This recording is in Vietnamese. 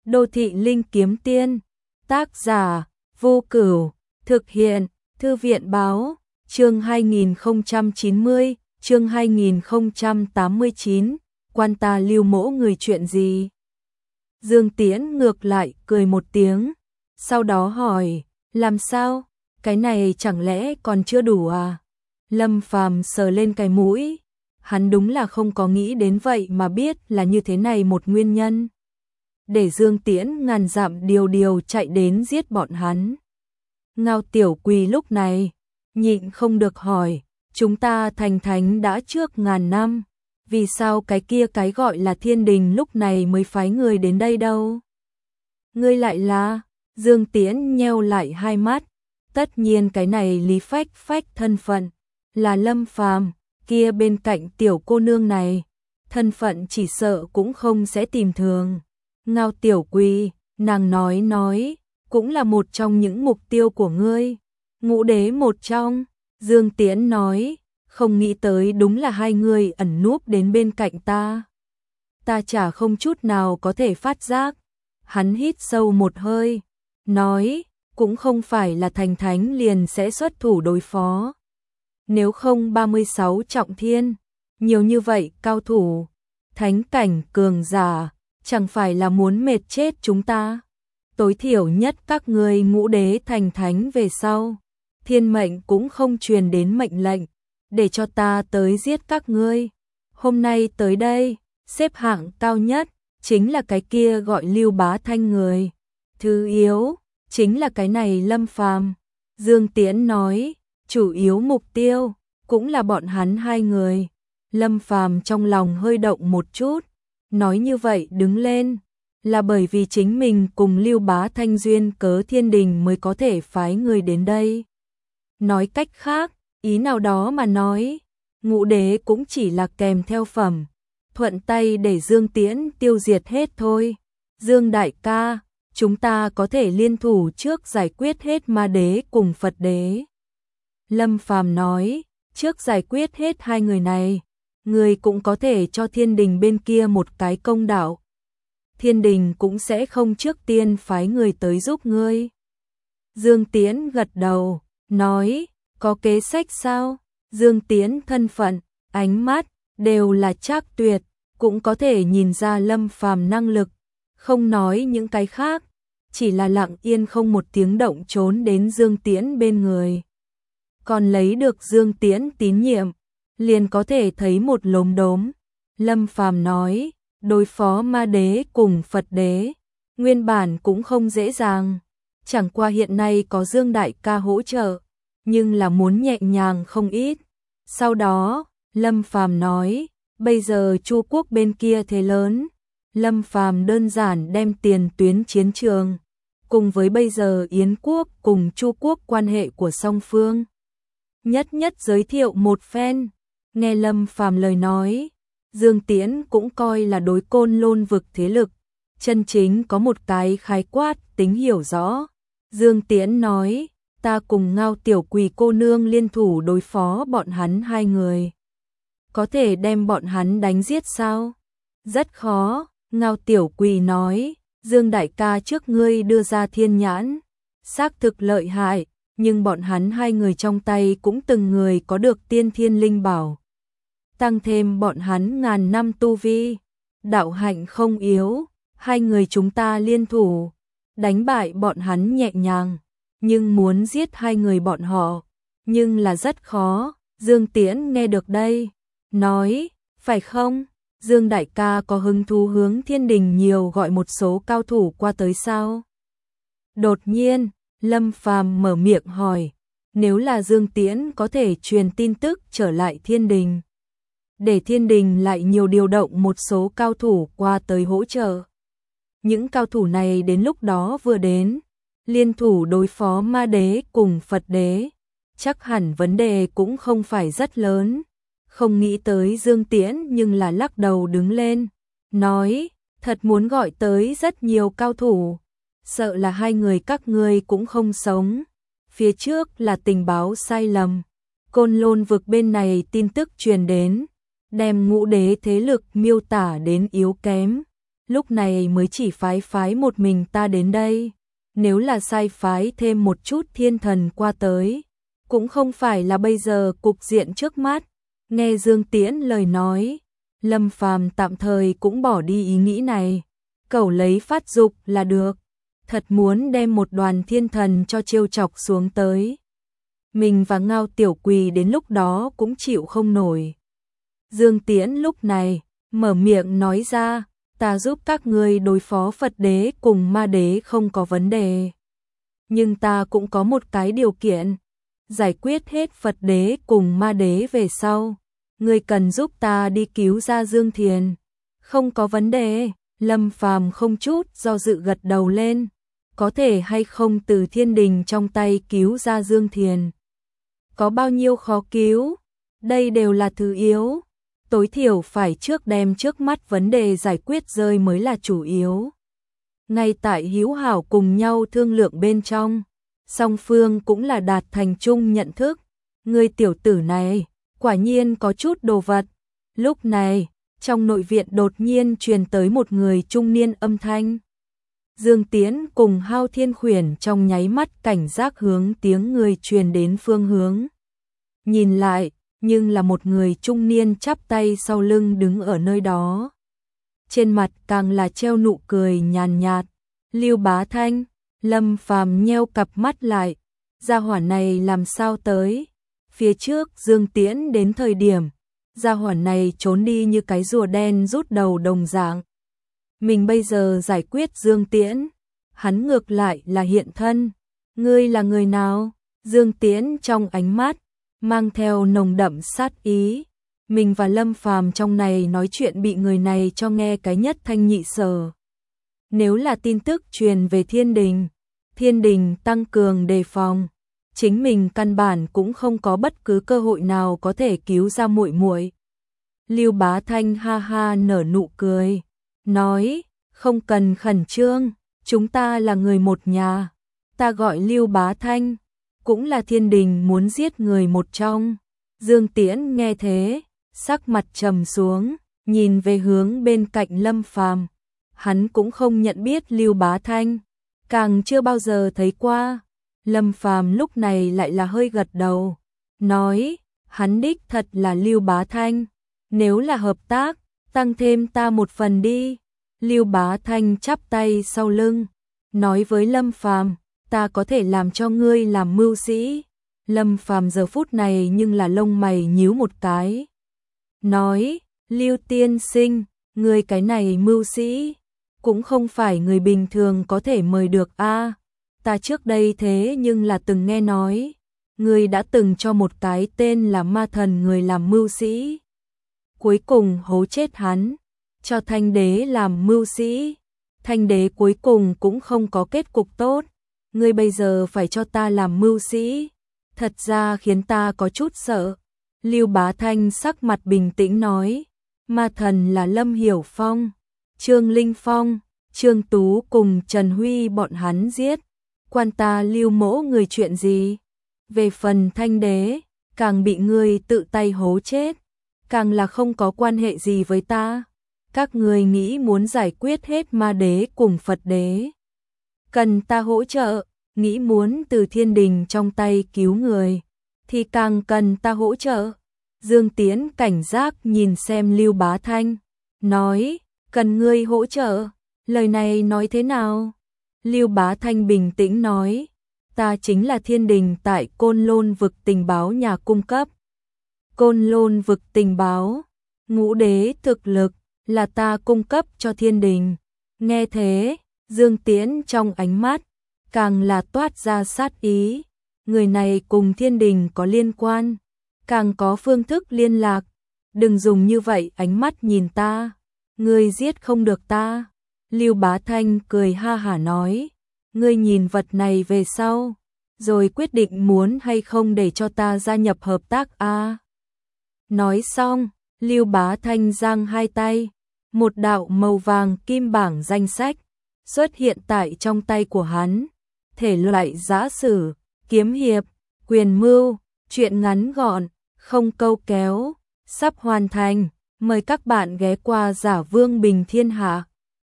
Đô thị linh kiếm tiên, tác giả, Vô Cửu, thực hiện, Thư viện báo, chương 2090, chương 2089, quan ta lưu mỗ người chuyện gì? Dương Tiễn ngược lại cười một tiếng, sau đó hỏi, làm sao? Cái này chẳng lẽ còn chưa đủ à? Lâm Phàm sờ lên cái mũi, hắn đúng là không có nghĩ đến vậy mà biết là như thế này một nguyên nhân. Để Dương Tiễn ngàn dặm điều chạy đến giết bọn hắn. Ngao Tiểu Quỳ lúc này, nhịn không được hỏi, chúng ta thành thánh đã trước ngàn năm, vì sao cái kia cái gọi là thiên đình lúc này mới phái người đến đây đâu? Ngươi lại là, Dương Tiễn nheo lại hai mắt, tất nhiên cái này Lý Phách Phách thân phận, là Lâm Phàm kia bên cạnh tiểu cô nương này, thân phận chỉ sợ cũng không sẽ tìm thường. Ngao Tiểu Quỳ, nàng nói, cũng là một trong những mục tiêu của ngươi. Ngũ đế một trong, Dương Tiễn nói, không nghĩ tới đúng là hai người ẩn núp đến bên cạnh ta. Ta chả không chút nào có thể phát giác. Hắn hít sâu một hơi, nói, cũng không phải là thành thánh liền sẽ xuất thủ đối phó. Nếu không 36 trọng thiên, nhiều như vậy cao thủ, thánh cảnh cường giả, chẳng phải là muốn mệt chết chúng ta. Tối thiểu nhất các ngươi ngũ đế thành thánh về sau, thiên mệnh cũng không truyền đến mệnh lệnh, để cho ta tới giết các ngươi. Hôm nay tới đây, xếp hạng cao nhất, chính là cái kia gọi Lưu Bá Thanh người. Thứ yếu, chính là cái này Lâm Phàm. Dương Tiễn nói, chủ yếu mục tiêu, cũng là bọn hắn hai người. Lâm Phàm trong lòng hơi động một chút, nói như vậy đứng lên, là bởi vì chính mình cùng Lưu Bá Thanh duyên cớ thiên đình mới có thể phái người đến đây. Nói cách khác, ý nào đó mà nói, ngũ đế cũng chỉ là kèm theo phẩm, thuận tay để Dương Tiễn tiêu diệt hết thôi. Dương đại ca, chúng ta có thể liên thủ trước giải quyết hết ma đế cùng Phật đế. Lâm Phàm nói, trước giải quyết hết hai người này, người cũng có thể cho thiên đình bên kia một cái công đạo. Thiên đình cũng sẽ không trước tiên phái người tới giúp ngươi. Dương Tiễn gật đầu, nói, có kế sách sao? Dương Tiễn thân phận, ánh mắt, đều là trác tuyệt, cũng có thể nhìn ra Lâm Phàm năng lực, không nói những cái khác, chỉ là lặng yên không một tiếng động trốn đến Dương Tiễn bên người. Còn lấy được Dương Tiễn tín nhiệm, liền có thể thấy một lốm đốm. Lâm Phàm nói, đối phó ma đế cùng Phật đế, nguyên bản cũng không dễ dàng, chẳng qua hiện nay có Dương đại ca hỗ trợ, nhưng là muốn nhẹ nhàng không ít. Sau đó, Lâm Phàm nói, bây giờ Chu quốc bên kia thế lớn, Lâm Phàm đơn giản đem tiền tuyến chiến trường, cùng với bây giờ Yến quốc cùng Chu quốc quan hệ của song phương, nhất giới thiệu một phen. Nghe Lâm Phàm lời nói, Dương Tiễn cũng coi là đối Côn Lôn vực thế lực, chân chính có một cái khái quát tính hiểu rõ. Dương Tiễn nói, ta cùng Ngao Tiểu Quỳ cô nương liên thủ đối phó bọn hắn hai người. Có thể đem bọn hắn đánh giết sao? Rất khó, Ngao Tiểu Quỳ nói, Dương đại ca trước ngươi đưa ra thiên nhãn, xác thực lợi hại, nhưng bọn hắn hai người trong tay cũng từng người có được tiên thiên linh bảo. Tăng thêm bọn hắn ngàn năm tu vi, đạo hạnh không yếu, hai người chúng ta liên thủ, đánh bại bọn hắn nhẹ nhàng, nhưng muốn giết hai người bọn họ, nhưng là rất khó. Dương Tiễn nghe được đây, nói, phải không? Dương đại ca có hứng thú hướng thiên đình nhiều gọi một số cao thủ qua tới sao? Đột nhiên, Lâm Phàm mở miệng hỏi, nếu là Dương Tiễn có thể truyền tin tức trở lại thiên đình, để thiên đình lại nhiều điều động một số cao thủ qua tới hỗ trợ. Những cao thủ này đến lúc đó vừa đến, liên thủ đối phó ma đế cùng Phật đế, chắc hẳn vấn đề cũng không phải rất lớn. Không nghĩ tới Dương Tiễn nhưng là lắc đầu đứng lên, nói, thật muốn gọi tới rất nhiều cao thủ, sợ là hai người các ngươi cũng không sống. Phía trước là tình báo sai lầm, Côn Lôn vực bên này tin tức truyền đến, đem ngũ đế thế lực miêu tả đến yếu kém, lúc này mới chỉ phái một mình ta đến đây. Nếu là sai phái thêm một chút thiên thần qua tới, cũng không phải là bây giờ cục diện trước mắt. Nghe Dương Tiễn lời nói, Lâm Phàm tạm thời cũng bỏ đi ý nghĩ này. Cẩu lấy phát dục là được. Thật muốn đem một đoàn thiên thần cho trêu chọc xuống tới, mình và Ngao Tiểu Quỳ đến lúc đó cũng chịu không nổi. Dương Tiễn lúc này mở miệng nói ra, ta giúp các ngươi đối phó Phật đế cùng ma đế không có vấn đề. Nhưng ta cũng có một cái điều kiện, giải quyết hết Phật đế cùng ma đế về sau, ngươi cần giúp ta đi cứu ra Dương Thiền. Không có vấn đề, Lâm Phàm không chút do dự gật đầu lên. Có thể hay không từ thiên đình trong tay cứu ra Dương Thiền? Có bao nhiêu khó cứu? Đây đều là thứ yếu. Tối thiểu phải trước đem trước mắt vấn đề giải quyết rơi mới là chủ yếu. Ngay tại hữu hảo cùng nhau thương lượng bên trong, song phương cũng là đạt thành chung nhận thức. Người tiểu tử này, quả nhiên có chút đồ vật. Lúc này, trong nội viện đột nhiên truyền tới một người trung niên âm thanh. Dương Tiễn cùng Hao Thiên Khuyển trong nháy mắt cảnh giác hướng tiếng người truyền đến phương hướng. Nhìn lại, nhưng là một người trung niên chắp tay sau lưng đứng ở nơi đó. Trên mặt càng là treo nụ cười nhàn nhạt. Lưu Bá Thanh, Lâm Phàm nheo cặp mắt lại. Gia hỏa này làm sao tới? Phía trước Dương Tiễn đến thời điểm, gia hỏa này trốn đi như cái rùa đen rút đầu đồng dạng. Mình bây giờ giải quyết Dương Tiễn, hắn ngược lại là hiện thân. Ngươi là người nào? Dương Tiễn trong ánh mắt mang theo nồng đậm sát ý. Mình và Lâm Phàm trong này nói chuyện bị người này cho nghe cái nhất thanh nhị sở. Nếu là tin tức truyền về thiên đình tăng cường đề phòng, chính mình căn bản cũng không có bất cứ cơ hội nào có thể cứu ra muội muội. Lưu Bá Thanh ha ha nở nụ cười, nói, không cần khẩn trương, chúng ta là người một nhà. Ta gọi Lưu Bá Thanh, cũng là thiên đình muốn giết người một trong. Dương Tiễn nghe thế, sắc mặt trầm xuống, nhìn về hướng bên cạnh Lâm Phàm. Hắn cũng không nhận biết Lưu Bá Thanh, càng chưa bao giờ thấy qua. Lâm Phàm lúc này lại là hơi gật đầu, nói, hắn đích thật là Lưu Bá Thanh. Nếu là hợp tác, tăng thêm ta một phần đi. Lưu Bá Thanh chắp tay sau lưng, nói với Lâm Phàm, ta có thể làm cho ngươi làm mưu sĩ. Lâm Phàm giờ phút này nhưng là lông mày nhíu một cái, nói, Lưu tiên sinh, ngươi cái này mưu sĩ, cũng không phải người bình thường có thể mời được a. Ta trước đây thế nhưng là từng nghe nói, ngươi đã từng cho một cái tên là ma thần người làm mưu sĩ. Cuối cùng hố chết hắn, cho Thanh đế làm mưu sĩ. Thanh đế cuối cùng cũng không có kết cục tốt. Ngươi bây giờ phải cho ta làm mưu sĩ, thật ra khiến ta có chút sợ. Lưu Bá Thanh sắc mặt bình tĩnh nói, ma thần là Lâm Hiểu Phong, Trương Linh Phong, Trương Tú cùng Trần Huy bọn hắn giết, quan ta Lưu mỗ người chuyện gì? Về phần Thanh đế, càng bị ngươi tự tay hố chết, càng là không có quan hệ gì với ta. Các ngươi nghĩ muốn giải quyết hết ma đế cùng Phật đế, cần ta hỗ trợ, nghĩ muốn từ thiên đình trong tay cứu người, thì càng cần ta hỗ trợ. Dương Tiễn cảnh giác nhìn xem Lưu Bá Thanh, nói, cần ngươi hỗ trợ, lời này nói thế nào? Lưu Bá Thanh bình tĩnh nói, ta chính là thiên đình tại Côn Lôn vực tình báo nhà cung cấp. Côn Lôn vực tình báo, ngũ đế thực lực, là ta cung cấp cho thiên đình. Nghe thế, Dương Tiễn trong ánh mắt càng là toát ra sát ý. Người này cùng thiên đình có liên quan, càng có phương thức liên lạc. Đừng dùng như vậy ánh mắt nhìn ta, ngươi giết không được ta. Lưu Bá Thanh cười ha hả nói, ngươi nhìn vật này về sau, rồi quyết định muốn hay không để cho ta gia nhập hợp tác a. Nói xong, Lưu Bá Thanh giang hai tay, một đạo màu vàng kim bảng danh sách xuất hiện tại trong tay của hắn. Thể loại giã sử, kiếm hiệp, quyền mưu, truyện ngắn gọn, không câu kéo, sắp hoàn thành. Mời các bạn ghé qua Giả Vương Bình Thiên Hạ.